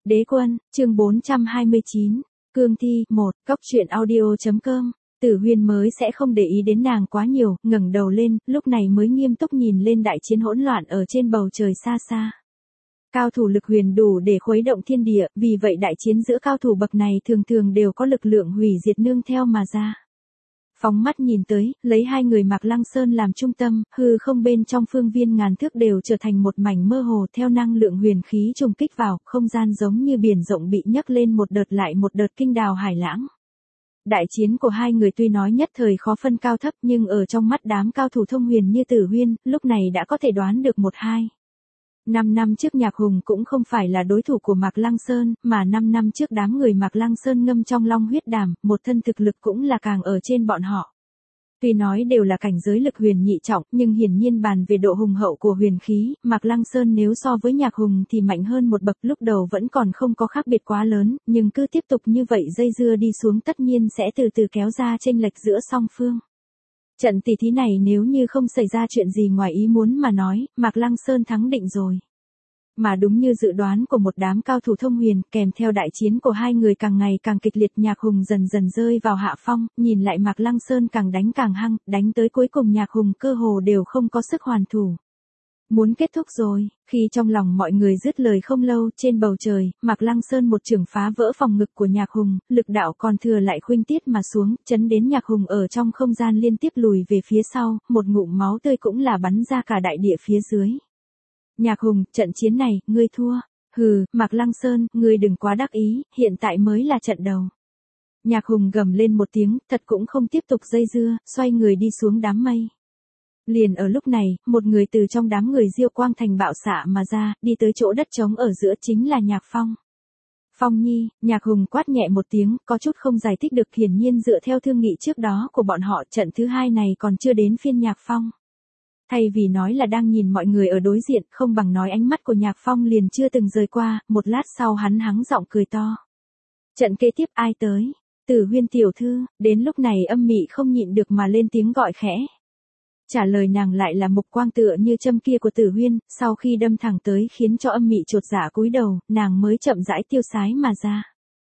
Đế quân, chương 429, Cương thi, 1, Cóc truyện audio.com. Tử Huyên mới sẽ không để ý đến nàng quá nhiều, ngẩng đầu lên, lúc này mới nghiêm túc nhìn lên đại chiến hỗn loạn ở trên bầu trời xa xa. Cao thủ lực huyền đủ để khuấy động thiên địa, vì vậy đại chiến giữa cao thủ bậc này thường thường đều có lực lượng hủy diệt nương theo mà ra. Phóng mắt nhìn tới, lấy hai người Mạc Lăng Sơn làm trung tâm, hư không bên trong phương viên ngàn thước đều trở thành một mảnh mơ hồ theo năng lượng huyền khí trùng kích vào, không gian giống như biển rộng bị nhấc lên một đợt lại một đợt kinh đào hải lãng. Đại chiến của hai người tuy nói nhất thời khó phân cao thấp nhưng ở trong mắt đám cao thủ thông huyền như Tử Huyên, lúc này đã có thể đoán được một hai. 5 năm trước Nhạc Hùng cũng không phải là đối thủ của Mạc Lăng Sơn, mà 5 năm trước đám người Mạc Lăng Sơn ngâm trong long huyết đàm, một thân thực lực cũng là càng ở trên bọn họ. Tuy nói đều là cảnh giới lực huyền nhị trọng, nhưng hiển nhiên bàn về độ hùng hậu của huyền khí, Mạc Lăng Sơn nếu so với Nhạc Hùng thì mạnh hơn một bậc, lúc đầu vẫn còn không có khác biệt quá lớn, nhưng cứ tiếp tục như vậy dây dưa đi xuống tất nhiên sẽ từ từ kéo ra chênh lệch giữa song phương. Trận tỷ thí này nếu như không xảy ra chuyện gì ngoài ý muốn mà nói, Mạc Lăng Sơn thắng định rồi. Mà đúng như dự đoán của một đám cao thủ thông huyền, kèm theo đại chiến của hai người càng ngày càng kịch liệt, Nhạc Hùng dần dần rơi vào hạ phong, nhìn lại Mạc Lăng Sơn càng đánh càng hăng, đánh tới cuối cùng Nhạc Hùng cơ hồ đều không có sức hoàn thủ. Muốn kết thúc rồi, khi trong lòng mọi người dứt lời không lâu, trên bầu trời, Mạc Lăng Sơn một chưởng phá vỡ phòng ngực của Nhạc Hùng, lực đạo còn thừa lại khuynh tiết mà xuống, chấn đến Nhạc Hùng ở trong không gian liên tiếp lùi về phía sau, một ngụm máu tươi cũng là bắn ra cả đại địa phía dưới. Nhạc Hùng, trận chiến này, ngươi thua. Hừ, Mạc Lăng Sơn, ngươi đừng quá đắc ý, hiện tại mới là trận đầu. Nhạc Hùng gầm lên một tiếng, thật cũng không tiếp tục dây dưa, xoay người đi xuống đám mây. Liền ở lúc này, một người từ trong đám người Diêu Quang Thành bạo xạ mà ra, đi tới chỗ đất trống ở giữa chính là Nhạc Phong. Phong Nhi, Nhạc Hùng quát nhẹ một tiếng, có chút không giải thích được, hiển nhiên dựa theo thương nghị trước đó của bọn họ, trận thứ hai này còn chưa đến phiên Nhạc Phong. Thay vì nói là đang nhìn mọi người ở đối diện, không bằng nói ánh mắt của Nhạc Phong liền chưa từng rời qua, một lát sau hắn hắng giọng cười to. Trận kế tiếp ai tới? Tử Huyên tiểu thư, đến lúc này Âm Mị không nhịn được mà lên tiếng gọi khẽ. Trả lời nàng lại là mục quang tựa như châm kia của Tử Huyên, sau khi đâm thẳng tới khiến cho Âm Mị chột dạ cúi đầu, nàng mới chậm rãi tiêu sái mà ra.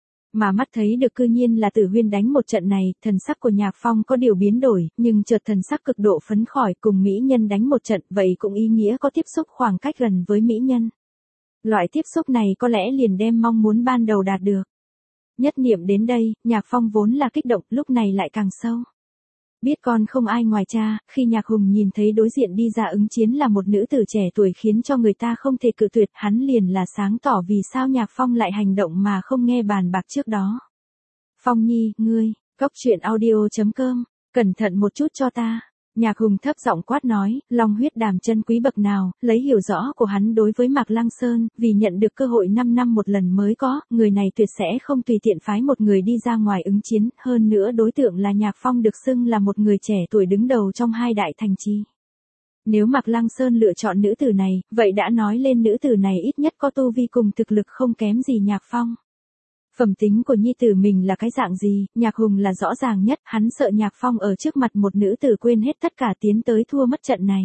Mà mắt thấy được cư nhiên là Tử Huyên đánh một trận này, thần sắc của Nhạc Phong có điều biến đổi, nhưng chợt thần sắc cực độ phấn khởi, cùng mỹ nhân đánh một trận, vậy cũng ý nghĩa có tiếp xúc khoảng cách gần với mỹ nhân. Loại tiếp xúc này có lẽ liền đem mong muốn ban đầu đạt được. Nhất niệm đến đây, Nhạc Phong vốn là kích động, lúc này lại càng sâu. Biết con không ai ngoài cha, khi Nhạc Hùng nhìn thấy đối diện đi ra ứng chiến là một nữ tử trẻ tuổi khiến cho người ta không thể cự tuyệt, hắn liền là sáng tỏ vì sao Nhạc Phong lại hành động mà không nghe bàn bạc trước đó. Phong Nhi, ngươi, Cóc truyện audio.com, cẩn thận một chút cho ta. Nhạc Hùng thấp giọng quát nói, long huyết đàm chân quý bậc nào, lấy hiểu rõ của hắn đối với Mạc Lăng Sơn, vì nhận được cơ hội 5 năm một lần mới có, người này tuyệt sẽ không tùy tiện phái một người đi ra ngoài ứng chiến, hơn nữa đối tượng là Nhạc Phong được xưng là một người trẻ tuổi đứng đầu trong hai đại thành trì. Nếu Mạc Lăng Sơn lựa chọn nữ tử này, vậy đã nói lên nữ tử này ít nhất có tu vi cùng thực lực không kém gì Nhạc Phong. Phẩm tính của nhi tử mình là cái dạng gì, Nhạc Hùng là rõ ràng nhất, hắn sợ Nhạc Phong ở trước mặt một nữ tử quên hết tất cả tiến tới thua mất trận này.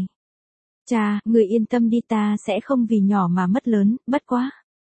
Cha, người yên tâm đi, ta sẽ không vì nhỏ mà mất lớn, bất quá.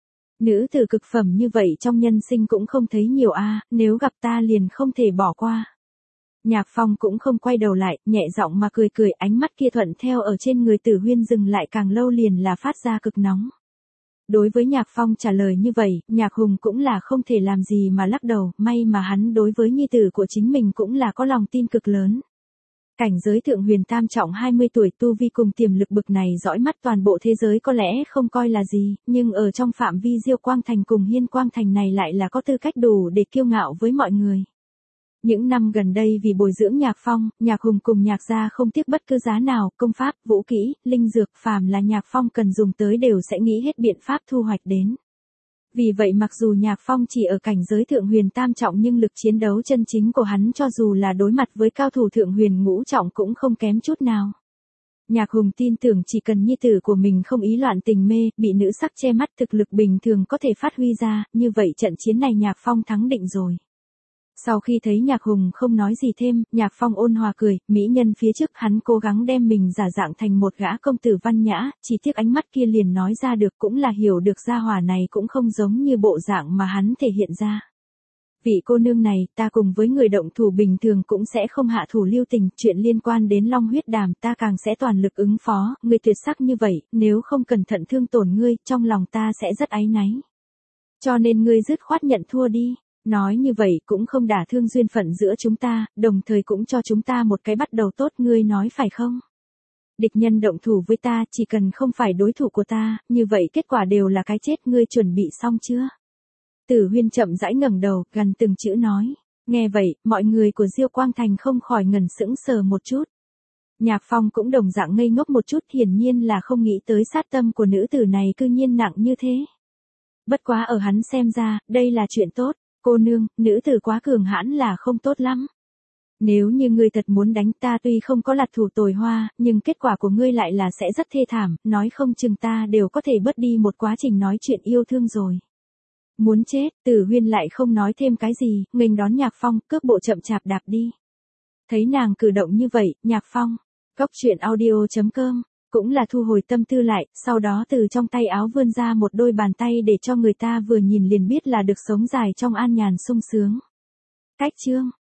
Nữ tử cực phẩm như vậy trong nhân sinh cũng không thấy nhiều a, nếu gặp ta liền không thể bỏ qua. Nhạc Phong cũng không quay đầu lại, nhẹ giọng mà cười cười, ánh mắt kia thuận theo ở trên người Tử Huyên dừng lại càng lâu liền là phát ra cực nóng. Đối với Nhạc Phong trả lời như vậy, Nhạc Hùng cũng là không thể làm gì mà lắc đầu, may mà hắn đối với nhi tử của chính mình cũng là có lòng tin cực lớn. Cảnh giới thượng huyền tam trọng 20 tuổi tu vi cùng tiềm lực bực này dõi mắt toàn bộ thế giới có lẽ không coi là gì, nhưng ở trong phạm vi Diêu Quang Thành cùng Hiên Quang Thành này lại là có tư cách đủ để kiêu ngạo với mọi người. Những năm gần đây vì bồi dưỡng Nhạc Phong, Nhạc Hùng cùng Nhạc gia không tiếc bất cứ giá nào, công pháp, vũ kỹ, linh dược, phàm là Nhạc Phong cần dùng tới đều sẽ nghĩ hết biện pháp thu hoạch đến. Vì vậy mặc dù Nhạc Phong chỉ ở cảnh giới thượng huyền tam trọng nhưng lực chiến đấu chân chính của hắn cho dù là đối mặt với cao thủ thượng huyền ngũ trọng cũng không kém chút nào. Nhạc Hùng tin tưởng chỉ cần nhi tử của mình không ý loạn tình mê, bị nữ sắc che mắt, thực lực bình thường có thể phát huy ra, như vậy trận chiến này Nhạc Phong thắng định rồi. Sau khi thấy Nhạc Hùng không nói gì thêm, Nhạc Phong ôn hòa cười, mỹ nhân phía trước hắn cố gắng đem mình giả dạng thành một gã công tử văn nhã, chỉ tiếc ánh mắt kia liền nói ra được cũng là hiểu được gia hỏa này cũng không giống như bộ dạng mà hắn thể hiện ra. Vị cô nương này, ta cùng với người động thủ bình thường cũng sẽ không hạ thủ lưu tình, chuyện liên quan đến Long huyết đàm ta càng sẽ toàn lực ứng phó, người tuyệt sắc như vậy, nếu không cẩn thận thương tổn ngươi, trong lòng ta sẽ rất áy náy. Cho nên ngươi dứt khoát nhận thua đi. Nói như vậy cũng không đả thương duyên phận giữa chúng ta, đồng thời cũng cho chúng ta một cái bắt đầu tốt, ngươi nói phải không? Địch nhân động thủ với ta, chỉ cần không phải đối thủ của ta, như vậy kết quả đều là cái chết, ngươi chuẩn bị xong chưa? Tử Huyên chậm rãi ngẩng đầu, gần từng chữ nói. Nghe vậy, mọi người của Diêu Quang Thành không khỏi ngẩn sững sờ một chút. Nhạc Phong cũng đồng dạng ngây ngốc một chút, hiển nhiên là không nghĩ tới sát tâm của nữ tử này cư nhiên nặng như thế. Bất quá ở hắn xem ra, đây là chuyện tốt. Cô nương, nữ tử quá cường hãn là không tốt lắm. Nếu như ngươi thật muốn đánh ta, tuy không có lạc thủ tồi hoa, nhưng kết quả của ngươi lại là sẽ rất thê thảm, nói không chừng ta đều có thể bớt đi một quá trình nói chuyện yêu thương rồi. Muốn chết, Tử Huyên lại không nói thêm cái gì, nghênh đón Nhạc Phong, cước bộ chậm chạp đạp đi. Thấy nàng cử động như vậy, Nhạc Phong, coctruyện.audio.com, cũng là thu hồi tâm tư lại, sau đó từ trong tay áo vươn ra một đôi bàn tay để cho người ta vừa nhìn liền biết là được sống dài trong an nhàn sung sướng. Cách chương